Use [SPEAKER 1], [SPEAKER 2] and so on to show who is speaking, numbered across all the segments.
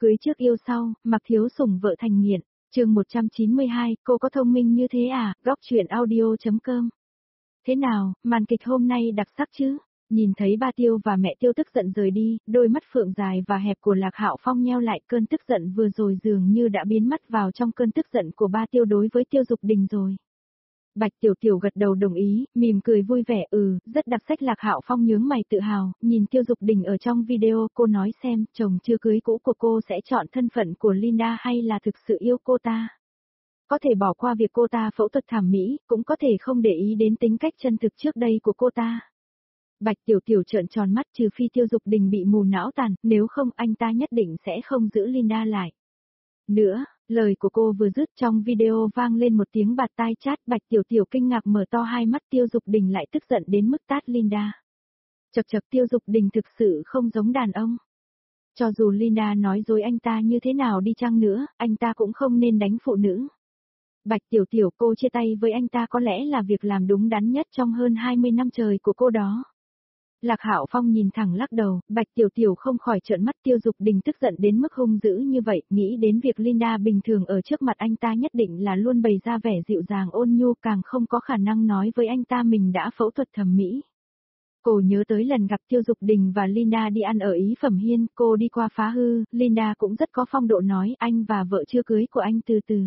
[SPEAKER 1] Cưới trước yêu sau, Mặc Thiếu Sủng vợ thành nghiện. Chương 192, cô có thông minh như thế à? Góc truyện audio.com. Thế nào, màn kịch hôm nay đặc sắc chứ? Nhìn thấy ba Tiêu và mẹ Tiêu tức giận rời đi, đôi mắt phượng dài và hẹp của Lạc Hạo Phong nheo lại, cơn tức giận vừa rồi dường như đã biến mất vào trong cơn tức giận của ba Tiêu đối với Tiêu Dục Đình rồi. Bạch Tiểu Tiểu gật đầu đồng ý, mỉm cười vui vẻ, rất đặc sắc. Lạc Hạo Phong nhướng mày tự hào, nhìn Tiêu Dục Đình ở trong video, cô nói xem, chồng chưa cưới cũ của cô sẽ chọn thân phận của Linda hay là thực sự yêu cô ta? Có thể bỏ qua việc cô ta phẫu thuật thẩm mỹ, cũng có thể không để ý đến tính cách chân thực trước đây của cô ta. Bạch Tiểu Tiểu trợn tròn mắt, trừ phi Tiêu Dục Đình bị mù não tàn, nếu không anh ta nhất định sẽ không giữ Linda lại. Nữa, lời của cô vừa dứt trong video vang lên một tiếng bạt tai chát. Bạch Tiểu Tiểu kinh ngạc mở to hai mắt, Tiêu Dục Đình lại tức giận đến mức tát Linda. Chậc chậc, Tiêu Dục Đình thực sự không giống đàn ông. Cho dù Linda nói dối anh ta như thế nào đi chăng nữa, anh ta cũng không nên đánh phụ nữ. Bạch Tiểu Tiểu, cô chia tay với anh ta có lẽ là việc làm đúng đắn nhất trong hơn 20 năm trời của cô đó. Lạc Hạo Phong nhìn thẳng lắc đầu, Bạch Tiểu Tiểu không khỏi trợn mắt. Tiêu Dục Đình tức giận đến mức hung dữ như vậy, nghĩ đến việc Linda bình thường ở trước mặt anh ta nhất định là luôn bày ra vẻ dịu dàng ôn nhu, càng không có khả năng nói với anh ta mình đã phẫu thuật thẩm mỹ. Cô nhớ tới lần gặp Tiêu Dục Đình và Linda đi ăn ở Ý Phẩm Hiên, cô đi qua phá hư, Linda cũng rất có phong độ nói, anh và vợ chưa cưới của anh từ từ.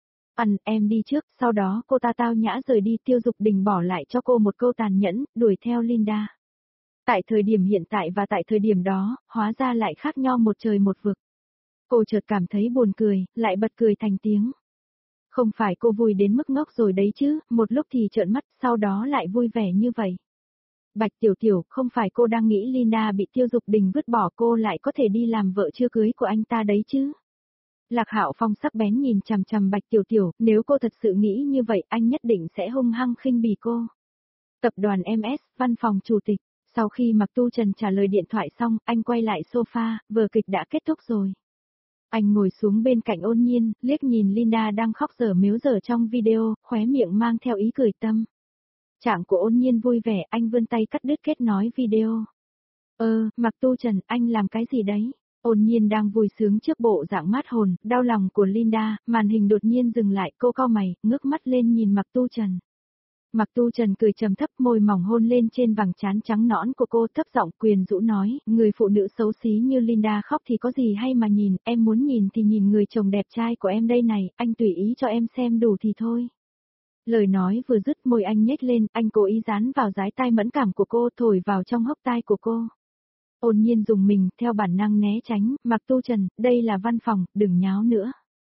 [SPEAKER 1] Em đi trước, sau đó cô ta tao nhã rời đi. Tiêu Dục Đình bỏ lại cho cô một câu tàn nhẫn, đuổi theo Linda. Tại thời điểm hiện tại và tại thời điểm đó, hóa ra lại khác nhau một trời một vực. Cô chợt cảm thấy buồn cười, lại bật cười thành tiếng. Không phải cô vui đến mức ngốc rồi đấy chứ, một lúc thì trợn mắt, sau đó lại vui vẻ như vậy. Bạch Tiểu Tiểu, không phải cô đang nghĩ Linda bị Tiêu Dục Đình vứt bỏ cô lại có thể đi làm vợ chưa cưới của anh ta đấy chứ? Lạc Hạo Phong sắc bén nhìn chằm chằm Bạch Tiểu Tiểu, nếu cô thật sự nghĩ như vậy, anh nhất định sẽ hung hăng khinh bỉ cô. Tập đoàn MS, văn phòng chủ tịch. Sau khi Mạc Tu Trần trả lời điện thoại xong, anh quay lại sofa, vở kịch đã kết thúc rồi. Anh ngồi xuống bên cạnh Ôn Nhiên, liếc nhìn Linda đang khóc dở mếu dở trong video, khóe miệng mang theo ý cười tâm. Trạng của Ôn Nhiên vui vẻ, anh vươn tay cắt đứt kết nối video. Mạc Tu Trần, anh làm cái gì đấy? Ôn Nhiên đang vui sướng trước bộ dạng mát hồn, đau lòng của Linda, màn hình đột nhiên dừng lại, cô cau mày, ngước mắt lên nhìn Mạc Tu Trần. Mạc Tu Trần cười trầm thấp, môi mỏng hôn lên trên vầng trán trắng nõn của cô, thấp giọng quyến rũ nói, người phụ nữ xấu xí như Linda khóc thì có gì hay mà nhìn, em muốn nhìn thì nhìn người chồng đẹp trai của em đây này, anh tùy ý cho em xem đủ thì thôi. Lời nói vừa dứt, môi anh nhếch lên, anh cố ý dán vào dái tai mẫn cảm của cô, thổi vào trong hốc tai của cô. Ôn Nhiên dùng mình, theo bản năng né tránh. Mạc Tu Trần, đây là văn phòng, đừng nháo nữa.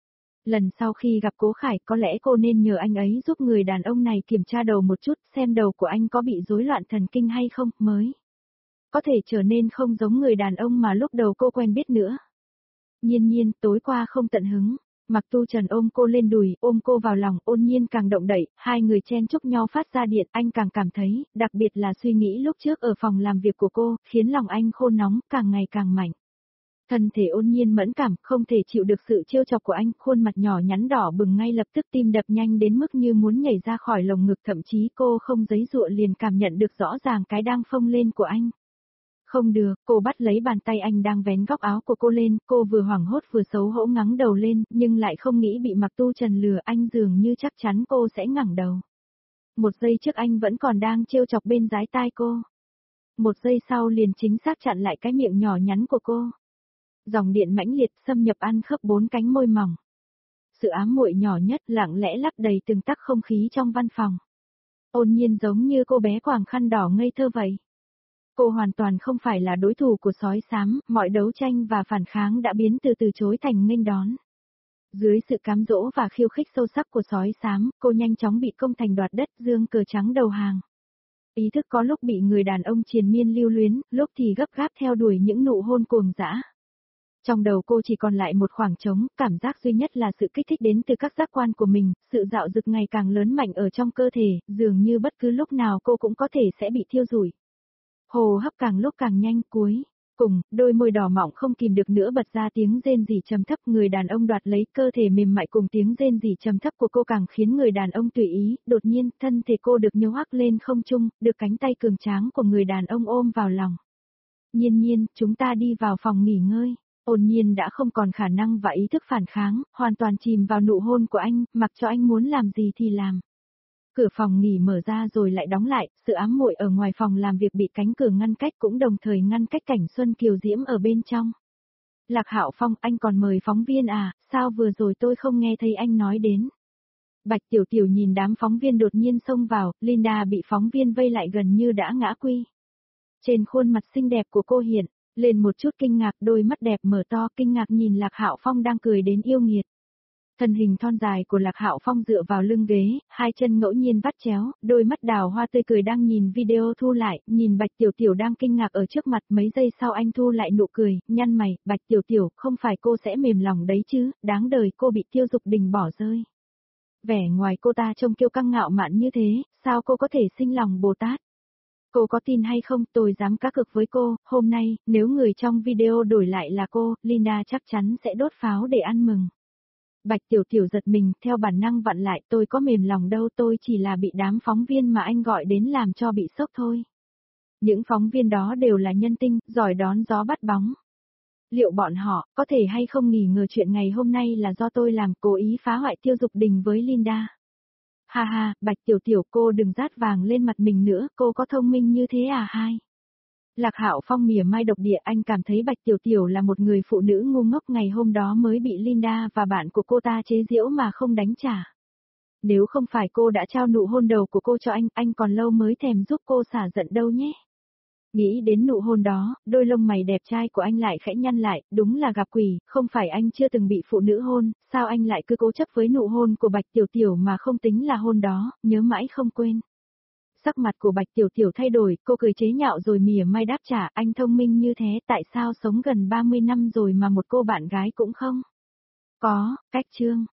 [SPEAKER 1] Lần sau khi gặp Cố Khải, có lẽ cô nên nhờ anh ấy giúp người đàn ông này kiểm tra đầu một chút, xem đầu của anh có bị rối loạn thần kinh hay không, mới có thể trở nên không giống người đàn ông mà lúc đầu cô quen biết nữa. Nhiên Nhiên, tối qua không tận hứng. Mạc Tu Trần ôm cô lên đùi, ôm cô vào lòng, Ôn Nhiên càng động đậy, hai người chen chúc nhau phát ra điện, anh càng cảm thấy, đặc biệt là suy nghĩ lúc trước ở phòng làm việc của cô, khiến lòng anh khô nóng, càng ngày càng mạnh. Thân thể Ôn Nhiên mẫn cảm, không thể chịu được sự trêu chọc của anh, khuôn mặt nhỏ nhắn đỏ bừng, ngay lập tức tim đập nhanh đến mức như muốn nhảy ra khỏi lồng ngực, thậm chí cô không giãy giụa liền cảm nhận được rõ ràng cái đang phồng lên của anh. Không được, cô bắt lấy bàn tay anh đang vén góc áo của cô lên, cô vừa hoảng hốt vừa xấu hổ ngẩng đầu lên, nhưng lại không nghĩ bị Mạc Tu Trần lừa, anh dường như chắc chắn cô sẽ ngẩng đầu. Một giây trước anh vẫn còn đang trêu chọc bên dái tai cô. Một giây sau liền chính xác chặn lại cái miệng nhỏ nhắn của cô. Dòng điện mãnh liệt xâm nhập ăn khớp bốn cánh môi mỏng. Sự ám muội nhỏ nhất lặng lẽ lấp đầy từng tắc không khí trong văn phòng. Ôn Nhiên giống như cô bé quàng khăn đỏ ngây thơ vậy. Cô hoàn toàn không phải là đối thủ của sói xám, mọi đấu tranh và phản kháng đã biến từ chối thành nghênh đón. Dưới sự cám dỗ và khiêu khích sâu sắc của sói xám, cô nhanh chóng bị công thành đoạt đất, giương cờ trắng đầu hàng. Ý thức có lúc bị người đàn ông triền miên lưu luyến, lúc thì gấp gáp theo đuổi những nụ hôn cuồng dã. Trong đầu cô chỉ còn lại một khoảng trống, cảm giác duy nhất là sự kích thích đến từ các giác quan của mình, sự dạo dực ngày càng lớn mạnh ở trong cơ thể, dường như bất cứ lúc nào cô cũng có thể sẽ bị thiêu rụi. Hô hấp càng lúc càng nhanh, cuối cùng, đôi môi đỏ mọng không kìm được nữa bật ra tiếng rên rỉ trầm thấp, người đàn ông đoạt lấy cơ thể mềm mại cùng tiếng rên rỉ trầm thấp của cô càng khiến người đàn ông tùy ý, đột nhiên, thân thể cô được nhô ác lên không trung, được cánh tay cường tráng của người đàn ông ôm vào lòng. Nhiên Nhiên, chúng ta đi vào phòng nghỉ ngơi. Ôn nhiên đã không còn khả năng và ý thức phản kháng, hoàn toàn chìm vào nụ hôn của anh, mặc cho anh muốn làm gì thì làm. Cửa phòng nghỉ mở ra rồi lại đóng lại, sự ám muội ở ngoài phòng làm việc bị cánh cửa ngăn cách cũng đồng thời ngăn cách cảnh Xuân Kiều Diễm ở bên trong. Lạc Hạo Phong, anh còn mời phóng viên à, sao vừa rồi tôi không nghe thấy anh nói đến. Bạch Tiểu Tiểu nhìn đám phóng viên đột nhiên xông vào, Linda bị phóng viên vây lại gần như đã ngã quy. Trên khuôn mặt xinh đẹp của cô hiện lên một chút kinh ngạc, đôi mắt đẹp mở to kinh ngạc nhìn Lạc Hạo Phong đang cười đến yêu nghiệt. Thân hình thon dài của Lạc Hạo Phong dựa vào lưng ghế, hai chân ngẫu nhiên vắt chéo, đôi mắt đào hoa tươi cười đang nhìn video thu lại, nhìn Bạch Tiểu Tiểu đang kinh ngạc ở trước mặt, mấy giây sau anh thu lại nụ cười, nhăn mày, Bạch Tiểu Tiểu, không phải cô sẽ mềm lòng đấy chứ, đáng đời cô bị Tiêu Dục Đình bỏ rơi. Vẻ ngoài cô ta trông kiêu căng ngạo mạn như thế, sao cô có thể sinh lòng Bồ Tát? Cô có tin hay không, tôi dám cá cược với cô, hôm nay, nếu người trong video đổi lại là cô, Linda chắc chắn sẽ đốt pháo để ăn mừng. Bạch Tiểu Tiểu giật mình, theo bản năng vặn lại, tôi có mềm lòng đâu, tôi chỉ là bị đám phóng viên mà anh gọi đến làm cho bị sốc thôi. Những phóng viên đó đều là nhân tinh, giỏi đón gió bắt bóng. Liệu bọn họ, có thể hay không nghi ngờ chuyện ngày hôm nay là do tôi làm, cố ý phá hoại Tiêu Dục Đình với Linda? Ha ha, Bạch Tiểu Tiểu, cô đừng rát vàng lên mặt mình nữa, cô có thông minh như thế à hai? Lạc Hạo Phong mỉa mai độc địa, anh cảm thấy Bạch Tiểu Tiểu là một người phụ nữ ngu ngốc, ngày hôm đó mới bị Linda và bạn của cô ta chế giễu mà không đánh trả. Nếu không phải cô đã trao nụ hôn đầu của cô cho anh còn lâu mới thèm giúp cô xả giận đâu nhé. Nghĩ đến nụ hôn đó, đôi lông mày đẹp trai của anh lại khẽ nhăn lại, đúng là gặp quỷ, không phải anh chưa từng bị phụ nữ hôn, sao anh lại cứ cố chấp với nụ hôn của Bạch Tiểu Tiểu mà không tính là hôn đó, nhớ mãi không quên. Sắc mặt của Bạch Tiểu Tiểu thay đổi, cô cười chế nhạo rồi mỉa mai đáp trả, anh thông minh như thế, tại sao sống gần 30 năm rồi mà một cô bạn gái cũng không? Có, cách chương.